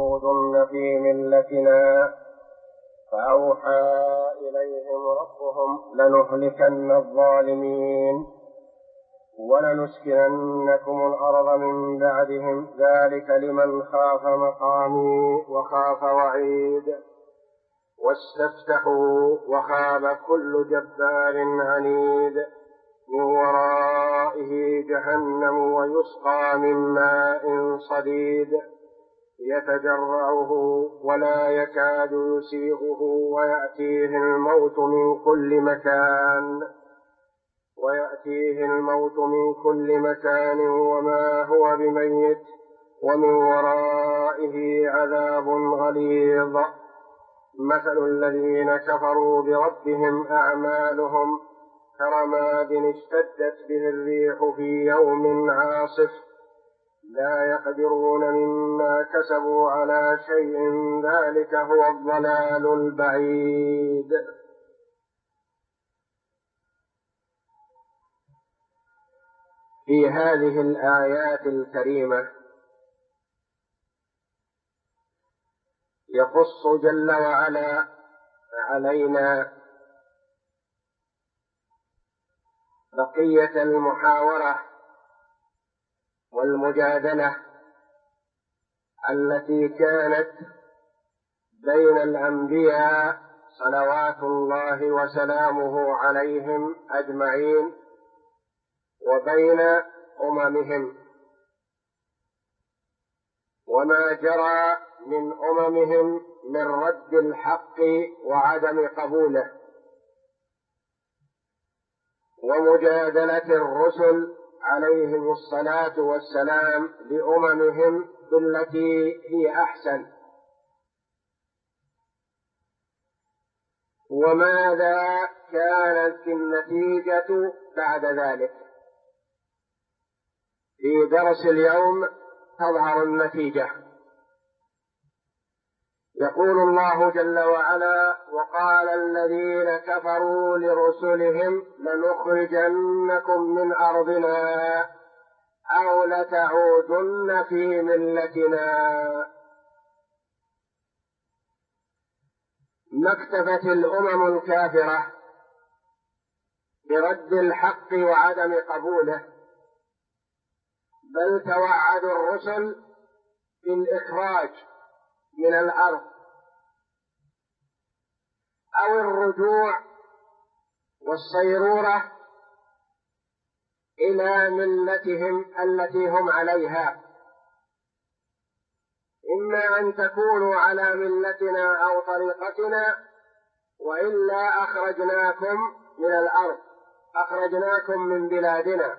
لتعودن في ملتنا فأوحى إليهم ربهم لنهلكن الظالمين ولنسكننكم الأرض من بعدهم ذلك لمن خاف مقامي وخاف وعيد واستفتحوا وخاب كل جبار عنيد من ورائه جهنم ويسقى من ماء صديد يتجرعه ولا يكاد يسيغه ويأتيه الموت من كل مكان وما هو بميت ومن ورائه عذاب غليظ مثل الذين كفروا بربهم أعمالهم كرماد اشتدت به الريح في يوم عاصف لا يقدرون مما كسبوا على شيء ذلك هو الضلال البعيد. في هذه الآيات الكريمة يقص جل وعلا علينا بقية المحاورة والمجادلة التي كانت بين الأنبياء صلوات الله وسلامه عليهم أجمعين وبين أممهم وما جرى من أممهم من رد الحق وعدم قبوله ومجادلة الرسل عليهم الصلاة والسلام لأممهم بالتي هي أحسن. وماذا كانت النتيجة بعد ذلك؟ في درس اليوم تظهر النتيجة. يقول الله جل وعلا: وقال الذين كفروا لرسلهم لنخرجنكم من أرضنا أو لتعودن في ملتنا. ما اكتفت الأمم الكافرة برد الحق وعدم قبوله، بل توعدوا الرسل بالإخراج من الأرض أو الرجوع والصيرورة إلى ملتهم التي هم عليها، إما أن تكونوا على ملتنا أو طريقتنا وإلا أخرجناكم من الأرض، أخرجناكم من بلادنا.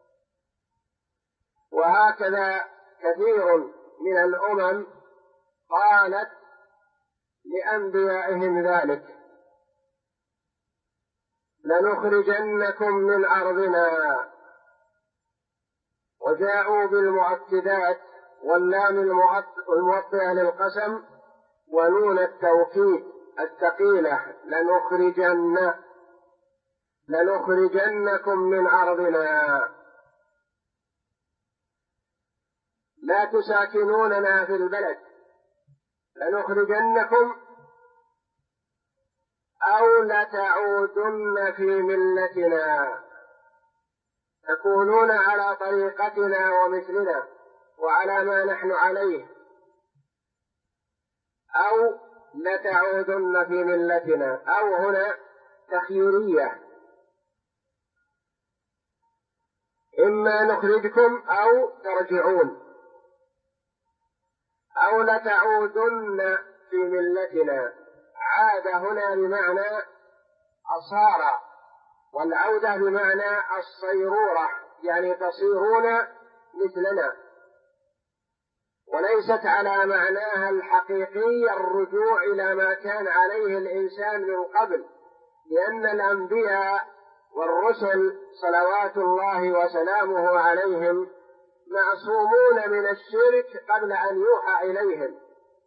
وهكذا كثير من الأمم قالت لأنبيائهم ذلك: لنخرجنكم من أرضنا، وجاءوا بالمؤكدات واللام الموطئة للقسم ونون التوكيد الثقيلة: لنخرجنكم من أرضنا، لا تساكنوننا في البلد، لنخرجنكم أو لتعودن في ملتنا، تكونون على طريقتنا ومثلنا وعلى ما نحن عليه، أو لتعودن في ملتنا. أو هنا تخييرية، إما نخرجكم أو ترجعون، أو لتعودن في ملتنا. عاد هنا بمعنى أصار، والعودة بمعنى الصيرورة، يعني تصيرون مثلنا، وليست على معناها الحقيقي الرجوع إلى ما كان عليه الإنسان من قبل، لأن الأنبياء والرسل صلوات الله وسلامه عليهم معصومون من الشرك قبل أن يوحى إليهم.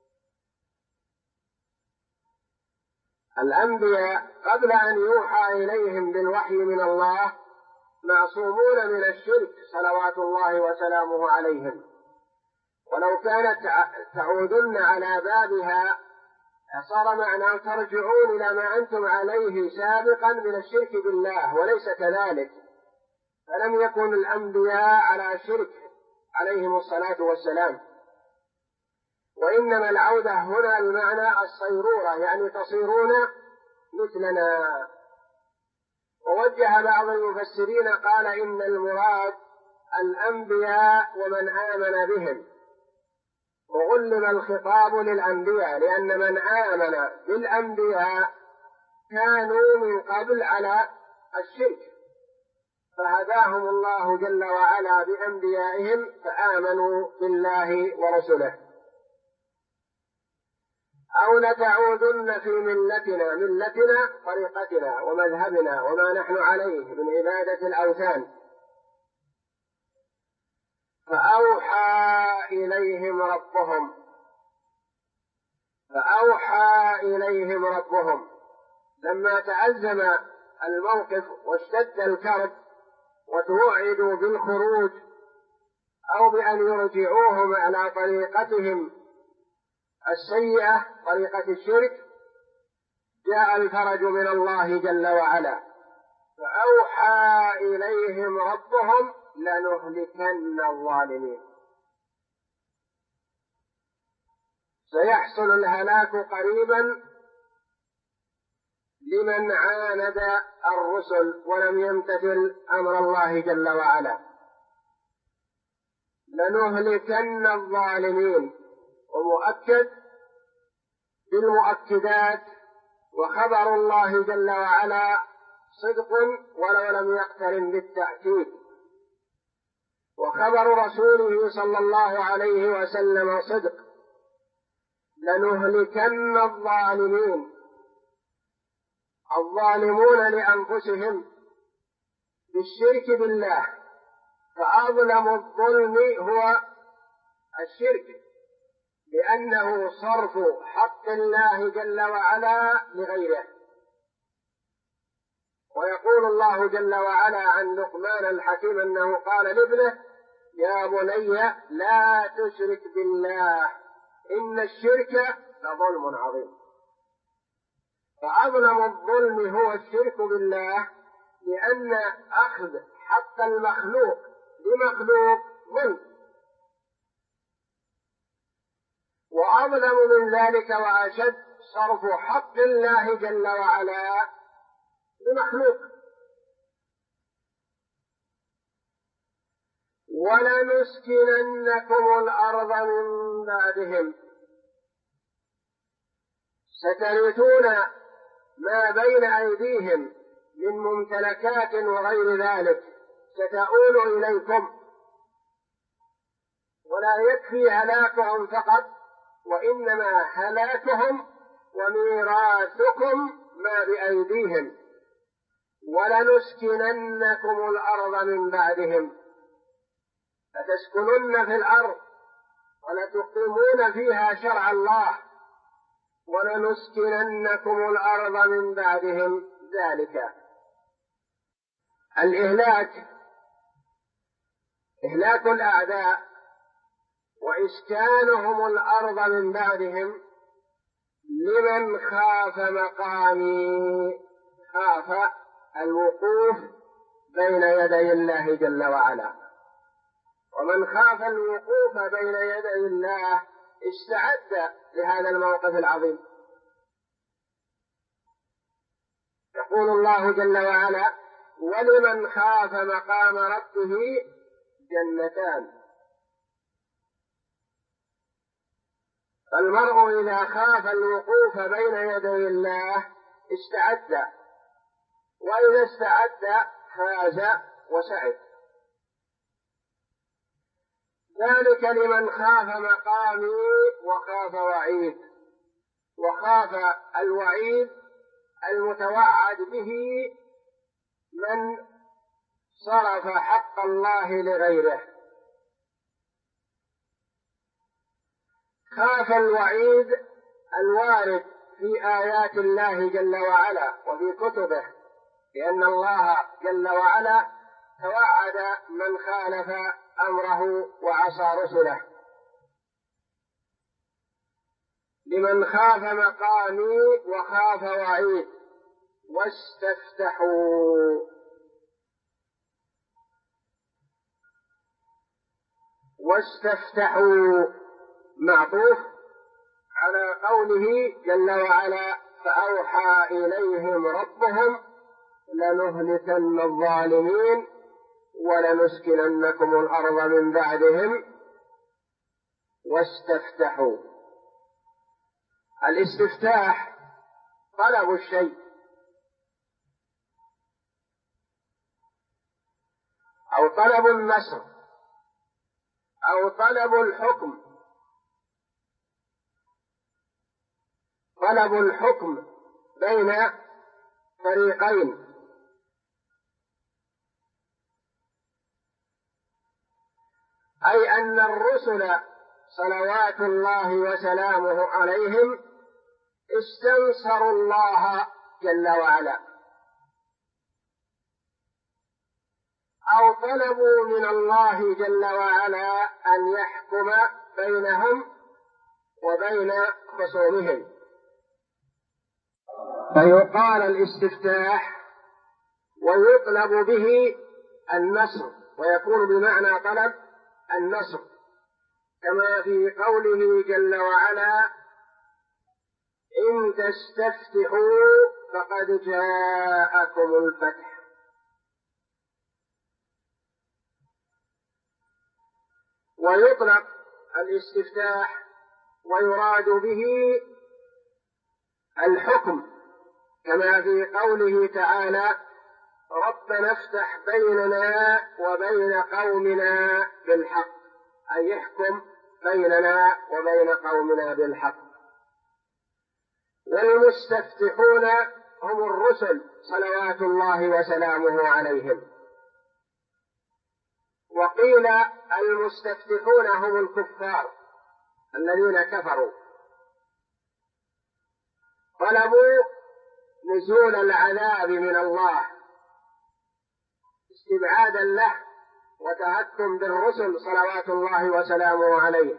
الأنبياء قبل أن يوحى إليهم بالوحي من الله معصومون من الشرك صلوات الله وسلامه عليهم، ولو كانت تعودن على بابها صار معنى ترجعون إلى ما أنتم عليه سابقا من الشرك بالله، وليس كذلك، فلم يكن الأنبياء على شرك عليهم الصلاة والسلام، وإنما العودة هنا بمعنى الصيرورة، يعني تصيرون مثلنا. ووجه بعض المفسرين قال إن المراد الأنبياء ومن آمن بهم، وغلب الخطاب للأنبياء، لأن من آمن بالأنبياء كانوا من قبل على الشرك، فهداهم الله جل وعلا بأنبيائهم فآمنوا بالله ورسله. أو لتعودن في ملتنا طريقتنا ومذهبنا وما نحن عليه من عبادة الأوثان. فأوحى إليهم ربهم لما تأزم الموقف واشتد الكرب وتوعدوا بالخروج أو بأن يرجعوهم على طريقتهم السيئة طريقة الشرك، جاء الفرج من الله جل وعلا، فأوحى إليهم ربهم لنهلكن الظالمين. سيحصل الهلاك قريبا لمن عاند الرسل ولم يمتثل أمر الله جل وعلا. لنهلكن الظالمين، ومؤكد بالمؤكدات، وخبر الله جل وعلا صدق ولو لم يقترن بالتأكيد، وخبر رسوله صلى الله عليه وسلم صدق. لنهلكن الظالمون لأنفسهم بالشرك بالله، فأظلم الظلم هو الشرك، لأنه صرف حق الله جل وعلا لغيره. ويقول الله جل وعلا عن لقمان الحكيم أنه قال لابنه: يا بني لا تشرك بالله إن الشرك لظلم عظيم. فأظلم الظلم هو الشرك بالله، لأن أخذ حق المخلوق بمخلوق ظلم، وأظلم من ذلك وأشد صرف حق الله جل وعلا بمخلوق. ولنسكننكم الأرض من بعدهم، سترثون ما بين أيديهم من ممتلكات وغير ذلك، ستؤول إليكم. ولا يكفي هلاكهم فقط، وإنما هلاكهم وميراثكم ما بأيديهم. ولنسكننكم الأرض من بعدهم، لتسكنن في الأرض ولتقيمون فيها شرع الله. ولنسكننكم الأرض من بعدهم، ذلك الإهلاك، إهلاك الأعداء وإسكانهم الأرض من بعدهم لمن خاف مقامي، خاف الوقوف بين يدي الله جل وعلا. ومن خاف الوقوف بين يدي الله استعد لهذا الموقف العظيم. يقول الله جل وعلا: ولمن خاف مقام ربه جنتان. فالمرء إذا خاف الوقوف بين يدي الله استعد، وإذا استعد فاز وسعد. ذلك لمن خاف مقامي وخاف وعيد. وخاف الوعيد المتوعد به من صرف حق الله لغيره. خاف الوعيد الوارد في آيات الله جل وعلا وفي كتبه، لأن الله جل وعلا توعد من خالف أمره وعصى رسله. لمن خاف مقامي وخاف وعيد. واستفتحوا معطوف على قوله جل وعلا: فأوحى إليهم ربهم لنهلكن الظالمين ولنسكننكم الأرض من بعدهم. واستفتحوا. الاستفتاح طلب الشيء أو طلب النصر أو طلب الحكم. طلب الحكم بين فريقين، أي أن الرسل صلوات الله وسلامه عليهم استنصروا الله جل وعلا، أو طلبوا من الله جل وعلا أن يحكم بينهم وبين خصومهم، فيقال الاستفتاح ويطلب به النصر، ويكون بمعنى طلب النصر، كما في قوله جل وعلا: إن تستفتحوا فقد جاءكم الفتح. ويطلق الاستفتاح ويراد به الحكم، كما في قوله تعالى: ربنا افتح بيننا وبين قومنا بالحق، أي يحكم بيننا وبين قومنا بالحق. والمستفتحون هم الرسل صلوات الله وسلامه عليهم. وقيل المستفتحون هم الكفار الذين كفروا، طلبوا نزول العذاب من الله استبعادا له وتهكم بالرسل صلوات الله وسلامه عليه.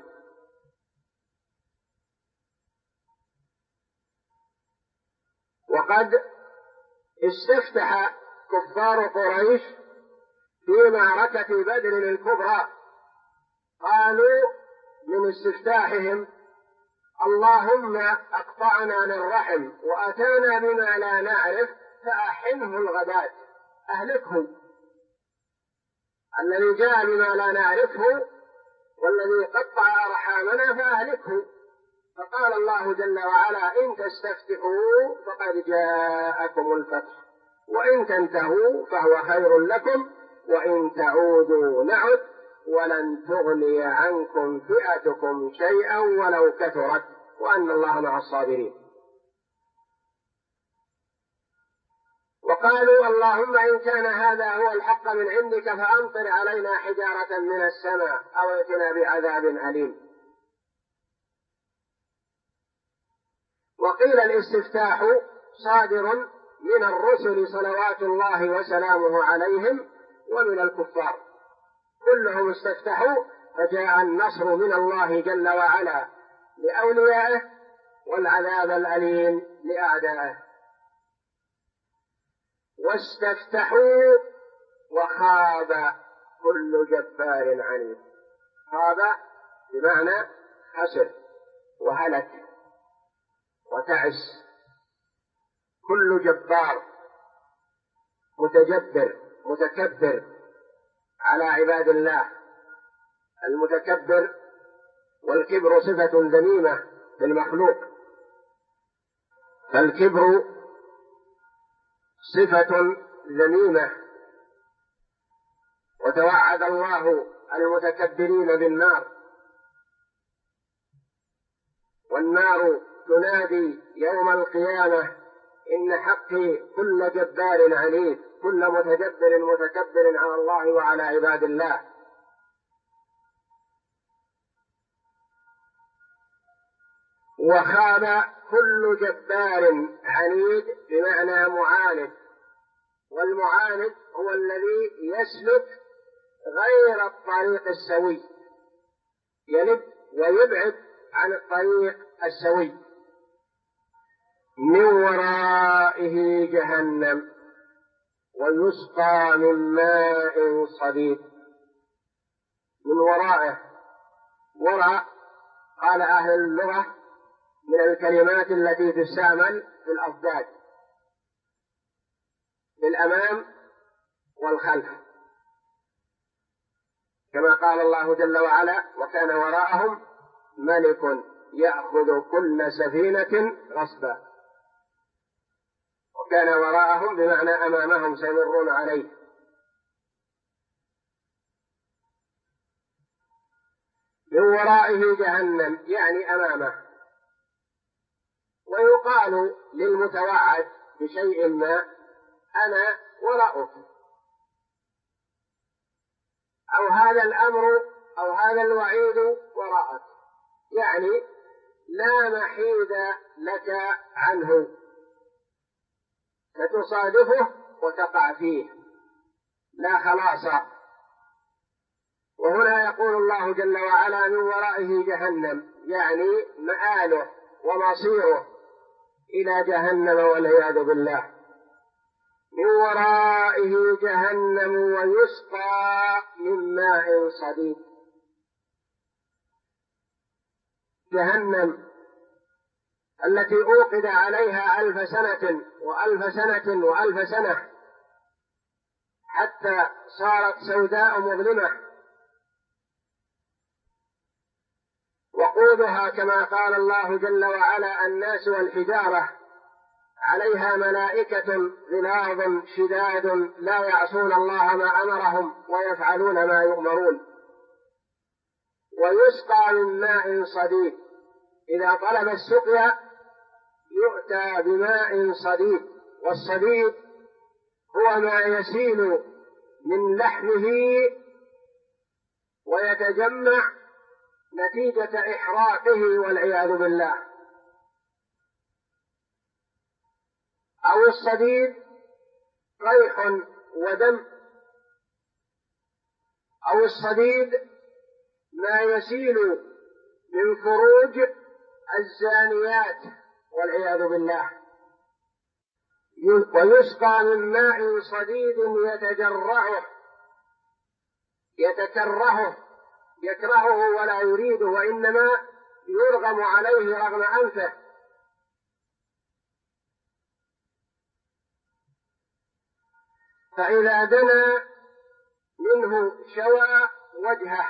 وقد استفتح كفار قريش في معركة بدر الكبرى، قالوا من استفتاحهم: اللهم أقطعنا للرحم وأتانا بما لا نعرف فأحنه الغداة، أهلكه. الذي جاء بما لا نعرفه والذي قطع أرحامنا فأهلكه. فقال الله جل وعلا: إن تستفتحوا فقد جاءكم الفتح وإن تنتهوا فهو خير لكم وإن تعودوا نعد ولن تغني عنكم فئتكم شيئا ولو كثرت وأن الله مع الصابرين. وقالوا: اللهم إن كان هذا هو الحق من عندك فأمطر علينا حجارة من السماء أو ائتنا بعذاب أليم. وقيل الاستفتاح صادر من الرسل صلوات الله وسلامه عليهم ومن الكفار، كلهم استفتحوا فجاء النصر من الله جل وعلا لأوليائه والعذاب الأليم لأعدائه. واستفتحوا وخاب كل جبار عنيد. خاب بمعنى خسر وهلك وتعس. كل جبار متجبر متكبر على عباد الله. المتكبر والكبر صفة ذميمة للمخلوق، فالكبر صفة ذميمة، وتوعد الله المتكبرين بالنار، والنار تنادي يوم القيامة: إن حقي كل جبار عنيد، كل متجبر متكبر على الله وعلى عباد الله. وخاب كل جبار عنيد بمعنى معاند، والمعاند هو الذي يسلك غير الطريق السوي، يلب ويبعد عن الطريق السوي. من ورائه جهنم ويسقى من ماء صديد. من ورائه، وراء قال أهل اللغة من الكلمات التي تستعمل في الأضداد، في الأمام والخلف، كما قال الله جل وعلا: وكان وراءهم ملك يأخذ كل سفينة غصبا. وكان وراءهم بمعنى أمامهم سيمرون عليه. من ورائه جهنم يعني أمامه. ويقال للمتوعد بشيء ما: أنا وراءك، أو هذا الأمر أو هذا الوعيد وراءك، يعني لا محيد لك عنه، فتصادفه وتقع فيه، لا خلاص. وهنا يقول الله جل وعلا: من ورائه جهنم، يعني مآله ومصيره إلى جهنم والعياذ بالله. من ورائه جهنم ويسقى من ماء صديد. جهنم التي أوقد عليها 1000 سنة و1000 سنة و1000 سنة حتى صارت سوداء مظلمة، وقودها كما قال الله جل وعلا: الناس والحجارة عليها ملائكة غلاظ شداد لا يعصون الله ما أمرهم ويفعلون ما يؤمرون. ويسقى من ماء صديد، إذا طلب السقيا يؤتى بماء صديد. والصديد هو ما يسيل من لحمه ويتجمع نتيجة إحراقه والعياذ بالله. أو الصديد قيح ودم، أو الصديد ما يسيل من فروج الزانيات والعياذ بالله. ويسقى من ماء صديد يتجرعه، يتكرهه، يكرهه ولا يريده، وإنما يرغم عليه رغم أنفه. فإذا دنا منه شوى وجهه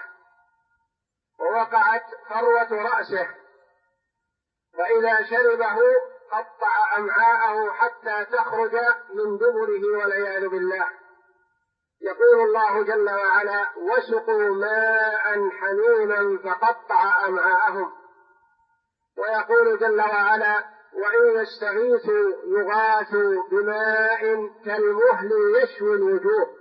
ووقعت فروة رأسه، فإذا شربه قطع أمعاءه حتى تخرج من دبره والعياذ بالله. يقول الله جل وعلا: وسقوا ماء حميما فقطع أمعاءهم. ويقول جل وعلا: وإن يستغيثوا يغاثوا بماء كالمهل يشوي الوجوه.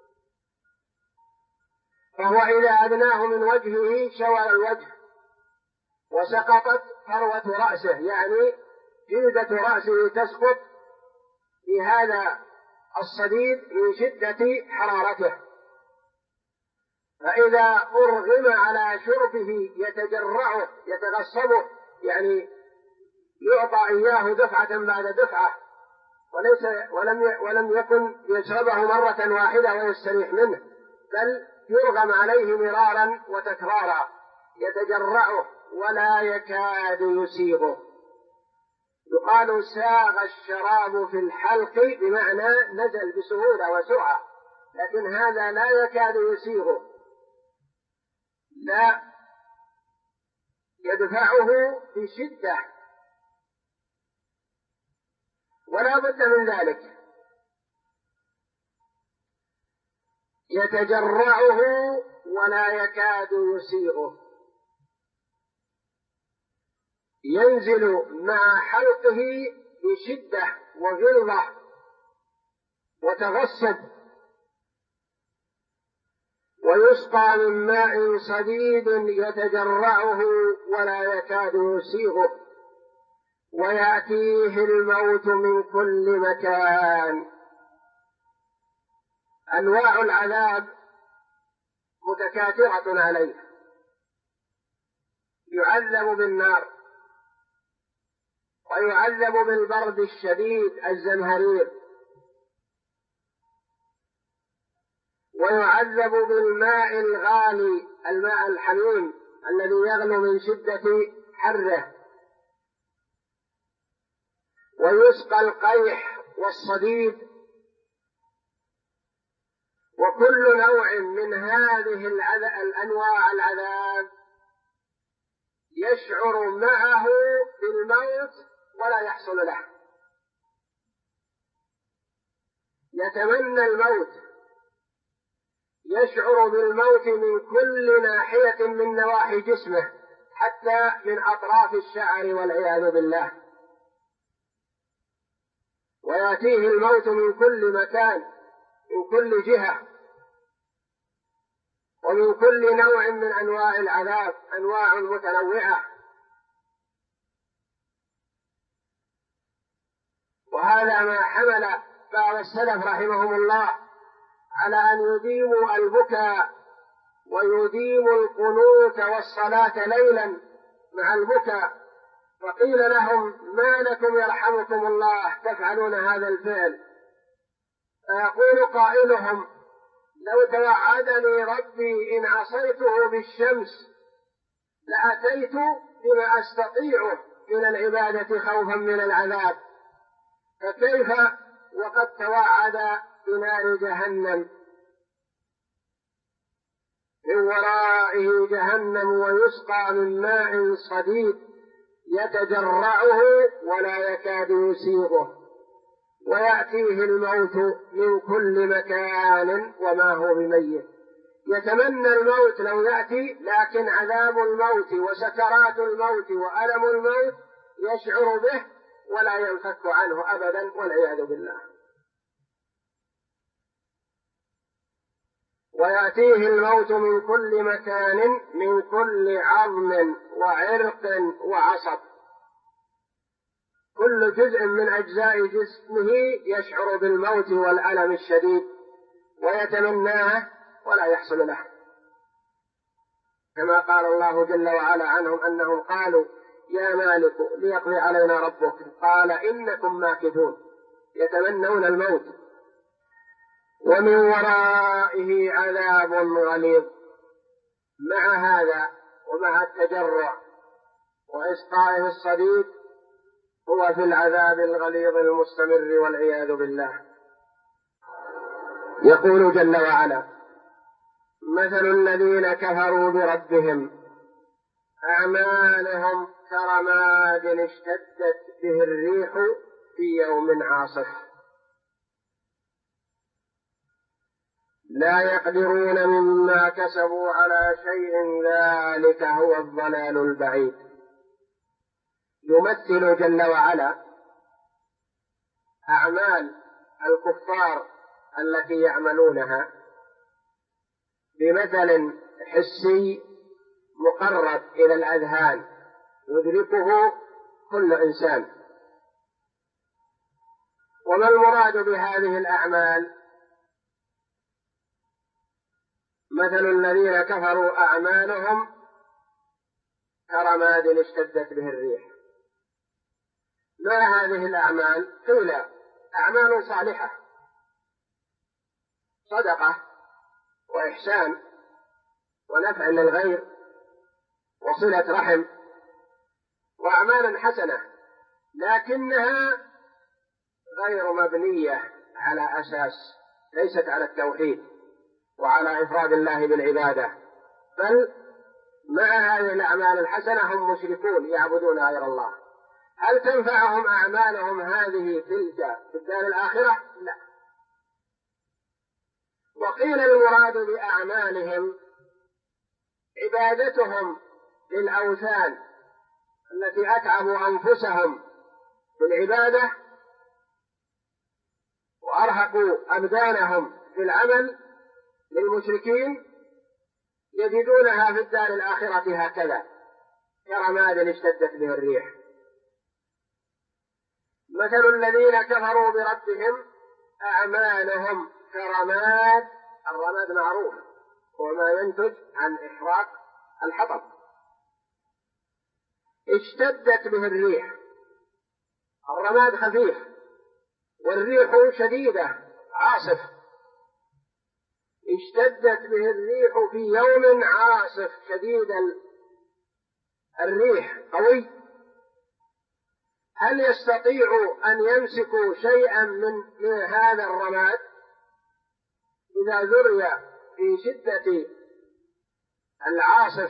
فهو إذا أدناه من وجهه شوى الوجه وسقطت فروة رأسه، يعني جلدة رأسه تسقط في هذا الصديد من شدة حرارته. فإذا أرغم على شربه يتجرعه يتغصبه، يعني يعطى إياه دفعة بعد دفعة، ولم يكن يشربه مرة واحدة ويستريح منه، بل يرغم عليه مرارا وتكرارا، يتجرعه ولا يكاد يسيغه. يقال ساغ الشراب في الحلق، بمعنى نزل بسهولة وسرعة، لكن هذا لا يكاد يسيغه، لا يدفعه بشدة، ولا بد من ذلك. يتجرعه ولا يكاد يسيغه، ينزل مع حلقه بشدة وغلظة وتغصب. ويسقى من ماء صديد يتجرعه ولا يكاد يسيغه، ويأتيه الموت من كل مكان. أنواع العذاب متكاثرة عليه، يعذب بالنار، ويعذب بالبرد الشديد الزمهرير، ويعذب بالماء الغالي الماء الحميم الذي يغلو من شدة حره، ويسقى القيح والصديد. وكل نوع من هذه الأنواع العذاب يشعر معه بالموت ولا يحصل له، يتمنى الموت، يشعر بالموت من كل ناحية من نواحي جسمه، حتى من أطراف الشعر والعياذ بالله. ويأتيه الموت من كل مكان، من كل جهة، ومن كل نوع من أنواع العذاب، أنواع متنوعة. وهذا ما حمل بعض السلف رحمهم الله على أن يديموا البكاء ويديموا القنوت والصلاة ليلا مع البكاء. فقيل لهم: ما لكم يرحمكم الله تفعلون هذا الفعل؟ فيقول قائلهم: لو توعدني ربي إن عصيته بالشمس لأتيت بما أستطيعه من العبادة خوفا من العذاب، فكيف وقد توعد بنار جهنم من ورائه جهنم ويسقى من ماء صديد يتجرعه ولا يكاد يسيغه، ويأتيه الموت من كل مكان وما هو بميت. يتمنى الموت لو يأتي، لكن عذاب الموت وسكرات الموت وألم الموت يشعر به ولا ينفك عنه أبدا، والعياذ بالله. ويأتيه الموت من كل مكان، من كل عظم وعرق وعصب، كل جزء من أجزاء جسمه يشعر بالموت والألم الشديد ويتمناه ولا يحصل له، كما قال الله جل وعلا عنهم أنهم قالوا: يا مالك ليقضي علينا ربك، قال: إنكم ماكثون. يتمنون الموت. ومن ورائه عذاب غليظ. مع هذا ومع التجرع وإسقائه الصديد هو في العذاب الغليظ المستمر، والعياذ بالله. يقول جل وعلا: مثل الذين كفروا بربهم أعمالهم كرماد اشتدت به الريح في يوم عاصف لا يقدرون مما كسبوا على شيء ذلك هو الضلال البعيد. يمثل جل وعلا أعمال الكفار التي يعملونها بمثل حسي مقرب إلى الأذهان يدركه كل إنسان. وما المراد بهذه الأعمال؟ مثل الذين كفروا أعمالهم كرماد اشتدت به الريح. ما هذه الأعمال؟ قيل: أعمال صالحة، صدقة وإحسان ونفع للغير وصلة رحم، وأعمال حسنة، لكنها غير مبنية على أساس، ليست على التوحيد وعلى إفراد الله بالعبادة، بل مع هذه الأعمال الحسنة هم مشركون يعبدون غير الله. هل تنفعهم أعمالهم هذه تلك في الدار الآخرة؟ لا. وقيل المراد بأعمالهم عبادتهم للأوثان التي أتعبوا أنفسهم بالعبادة وأرهقوا أبدانهم في العمل للمشركين، يجدونها في الدار الآخرة هكذا كرماد اشتدت به الريح. مثل الذين كفروا بربهم أعمالهم كرماد. الرماد معروف هو ما ينتج عن إحراق الحطب، اشتدت به الريح، الرماد خفيف والريح شديدة عاصف، اشتدت به الريح في يوم عاصف شديد الريح قوي، هل يستطيعوا أن يمسكوا شيئا من هذا الرماد إذا ذري في شدة العاصف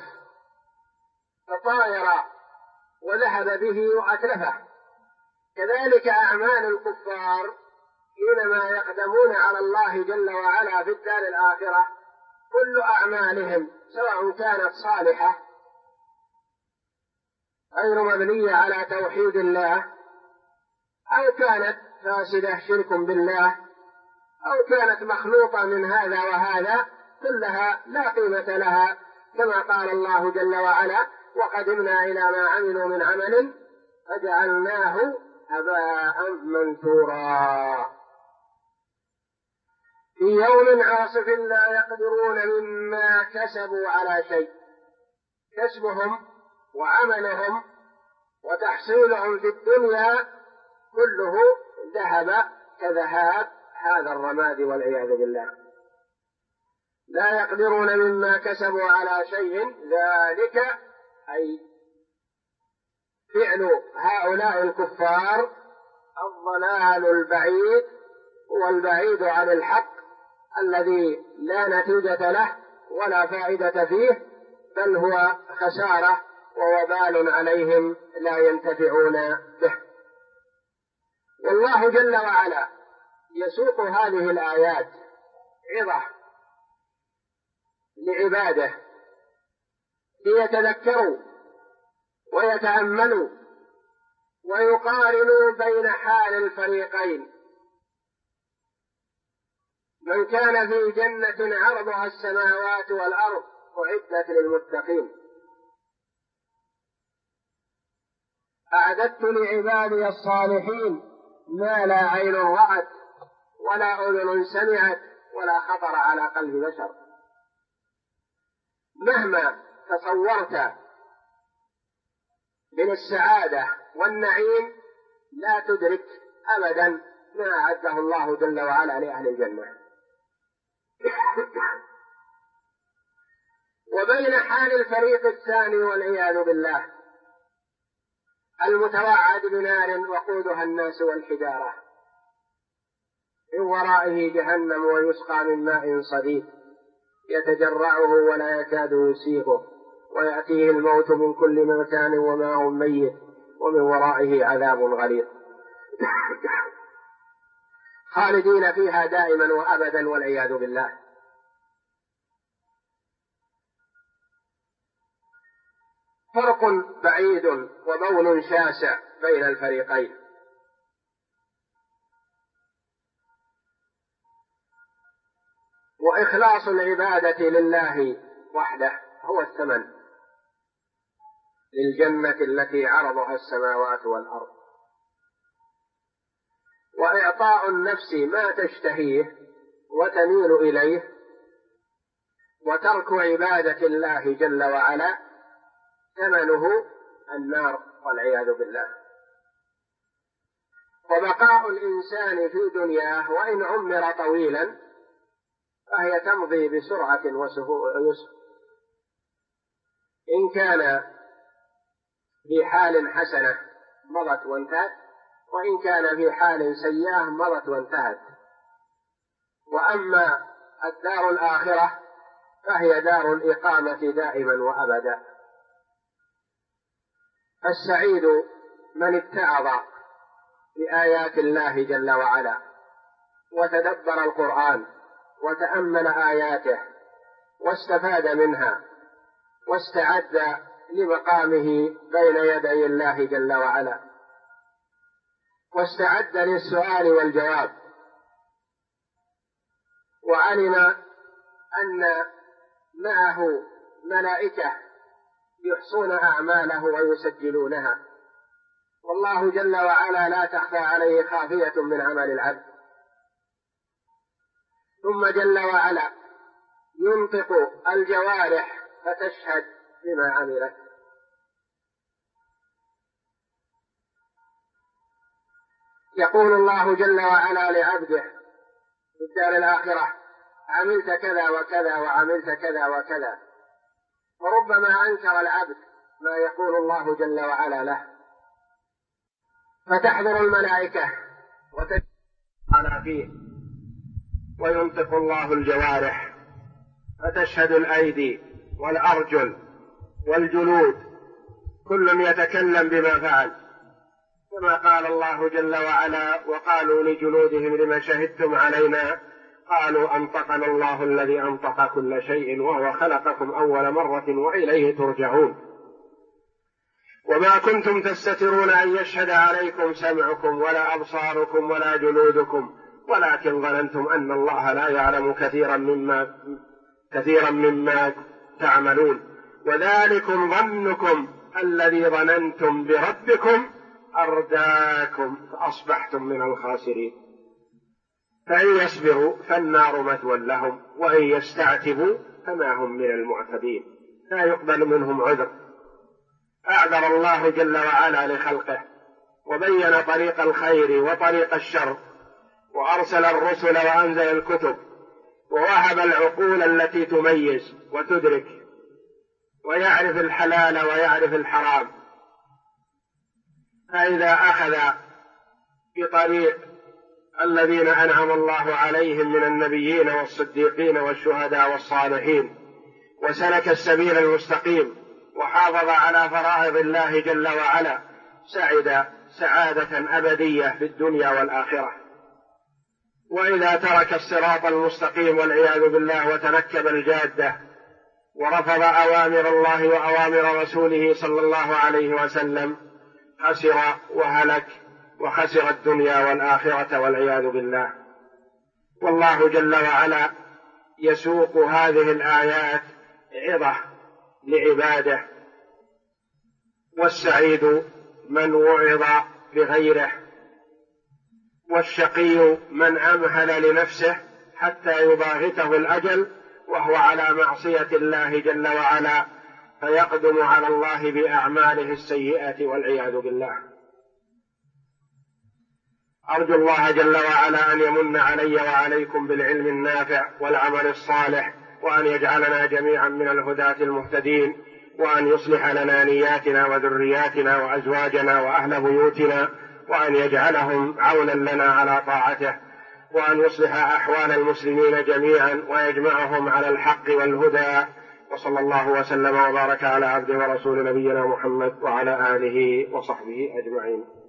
فطاير وذهب به وأتلفه؟ كذلك أعمال الكفار حينما يقدمون على الله جل وعلا في الدار الآخرة كل أعمالهم سواء كانت صالحة غير مبنية على توحيد الله أو كانت فاسدة شرك بالله أو كانت مخلوطة من هذا وهذا، كلها لا قيمة لها، كما قال الله جل وعلا: وقدمنا إلى ما عملوا من عمل فجعلناه هباء منثورا. في يوم عاصف لا يقدرون مما كسبوا على شيء، كسبهم وعملهم وتحصيلهم في الدنيا كله ذهب كذهاب هذا الرماد والعياذ بالله. لا يقدرون مما كسبوا على شيء، ذلك أي فعل هؤلاء الكفار الضلال البعيد، والبعيد عن الحق الذي لا نتيجة له ولا فائدة فيه، بل هو خسارة ووبال عليهم لا ينتفعون به. والله جل وعلا يسوق هذه الآيات عظة لعباده ليتذكروا ويتأملوا ويقارنوا بين حال الفريقين: من كان في جنة عرضها السماوات والأرض أعدت للمتقين، أعددت لعبادي الصالحين ما لا عين رأت ولا أذن سمعت ولا خطر على قلب بشر. مهما تصورت من السعادة والنعيم لا تدرك أبدا ما أعده الله جل وعلا لأهل الجنة. وبين حال الفريق الثاني والعياذ بالله المتوعد بنار وقودها الناس والحجارة، من ورائه جهنم ويسقى من ماء صديد يتجرعه ولا يكاد يسيغه ويأتيه الموت من كل مكان وما هو ميت ومن ورائه عذاب غليظ خالدين فيها دائما وأبدا والعياذ بالله. فرق بعيد وبون شاسع بين الفريقين. وإخلاص العبادة لله وحده هو الثمن للجنة التي عرضها السماوات والأرض، وإعطاء النفس ما تشتهيه وتميل إليه وترك عبادة الله جل وعلا ثمنه النار والعياذ بالله. وبقاء الإنسان في دنياه وإن عمر طويلا فهي تمضي بسرعة ويسر، إن كان في حال حسنة مضت وانتهت، وإن كان في حال سيئة مضت وانتهت. وأما الدار الآخرة فهي دار الإقامة دائما وأبدا. السعيد من اتعظ بآيات الله جل وعلا وتدبر القرآن وتأمل آياته واستفاد منها واستعد لمقامه بين يدي الله جل وعلا، واستعد للسؤال والجواب، وعلم أن معه ملائكة يحصون أعماله ويسجلونها، والله جل وعلا لا تخفى عليه خافية من عمل العبد. ثم جل وعلا ينطق الجوارح فتشهد بما عملت، يقول الله جل وعلا لعبده في الدار الآخرة: عملت كذا وكذا وعملت كذا وكذا. وربما أنكر العبد ما يقول الله جل وعلا له، فتحضر الملائكة وتشهد فيه، وينطق الله الجوارح، فتشهد الأيدي والأرجل والجلود، كل يتكلم بما فعل، كما قال الله جل وعلا: وقالوا لجلودهم لم شهدتم علينا؟ قالوا أنطقنا الله الذي أنطق كل شيء وهو خلقكم أول مرة وإليه ترجعون. وما كنتم تستترون أن يشهد عليكم سمعكم ولا أبصاركم ولا جلودكم ولكن ظننتم أن الله لا يعلم كثيرا مما تعملون، وذلكم ظنكم الذي ظننتم بربكم أرداكم فأصبحتم من الخاسرين. فإن يصبروا فالنار مثوى لهم وإن يستعتبوا فما هم من المعتبين، لا يقبل منهم عذر. أعذر الله جل وعلا لخلقه، وبين طريق الخير وطريق الشر، وأرسل الرسل وأنزل الكتب، ووهب العقول التي تميز وتدرك ويعرف الحلال ويعرف الحرام. فإذا أخذ بطريق الذين أنعم الله عليهم من النبيين والصديقين والشهداء والصالحين، وسلك السبيل المستقيم وحافظ على فرائض الله جل وعلا، سعد سعادة أبدية في الدنيا والآخرة. وإذا ترك الصراط المستقيم والعياذ بالله وتنكب الجادة ورفض أوامر الله وأوامر رسوله صلى الله عليه وسلم، خسر وهلك وخسر الدنيا والآخرة والعياذ بالله. والله جل وعلا يسوق هذه الآيات عظة لعباده، والسعيد من وعظ بغيره، والشقي من أمهل لنفسه حتى يباغته الأجل وهو على معصية الله جل وعلا، فيقدم على الله بأعماله السيئة والعياذ بالله. أرجو الله جل وعلا أن يمن علي وعليكم بالعلم النافع والعمل الصالح، وأن يجعلنا جميعا من الهداة المهتدين، وأن يصلح لنا نياتنا وذرياتنا وأزواجنا وأهل بيوتنا، وأن يجعلهم عونا لنا على طاعته، وأن يصلح أحوال المسلمين جميعا ويجمعهم على الحق والهدى. وصلى الله وسلم وبارك على عبده ورسول نبينا محمد وعلى آله وصحبه أجمعين.